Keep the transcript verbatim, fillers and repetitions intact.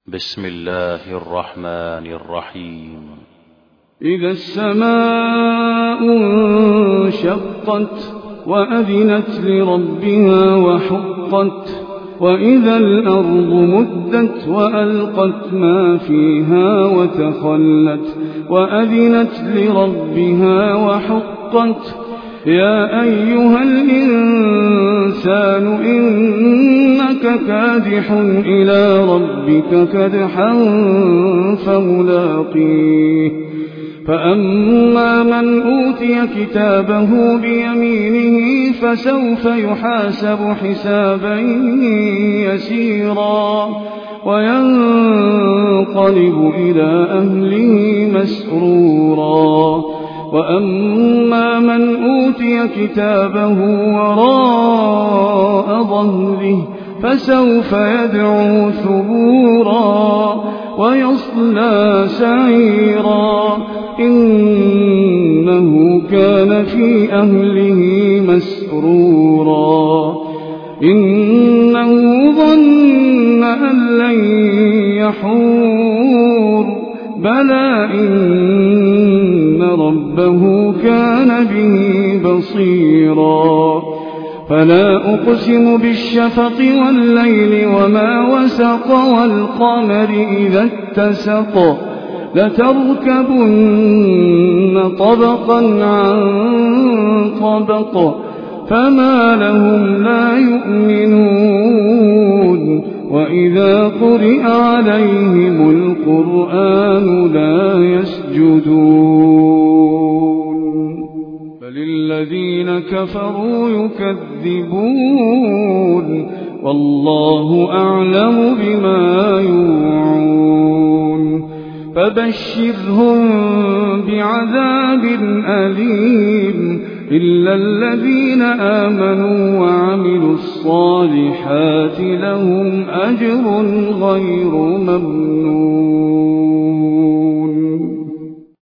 بسم الله الرحمن الرحيم. إذا السماء انشقت وأذنت لربها وحقت وإذا الأرض مدت وألقت ما فيها وتخلت وأذنت لربها وحقت يا أيها الإنسان إنك كادح إلى ربك كدحا فملاقيه فأما من أوتي كتابه بيمينه فسوف يحاسب حسابا يسيرا وينقلب إلى أهله مسرورا وأما من أوتي كتابه وراء ظهره فسوف يدعو ثبورا ويصلى سعيرا إنه كان في أهله مسرورا إنه ظن أن لن يحور بلى إن ربه كان به بصيرا فلا أقسم بالشفق والليل وما وسق والقمر إذا اتسق لتركبن طبقا عن طبق فما لهم لا يؤمنون وإذا قرئ عليهم القرآن لا يسجدون بل الذين كفروا يكذبون والله أعلم بما يوعون فبشرهم بعذاب أليم إلا الذين آمنوا وعملوا الصالحات لهم أجر غير ممنون.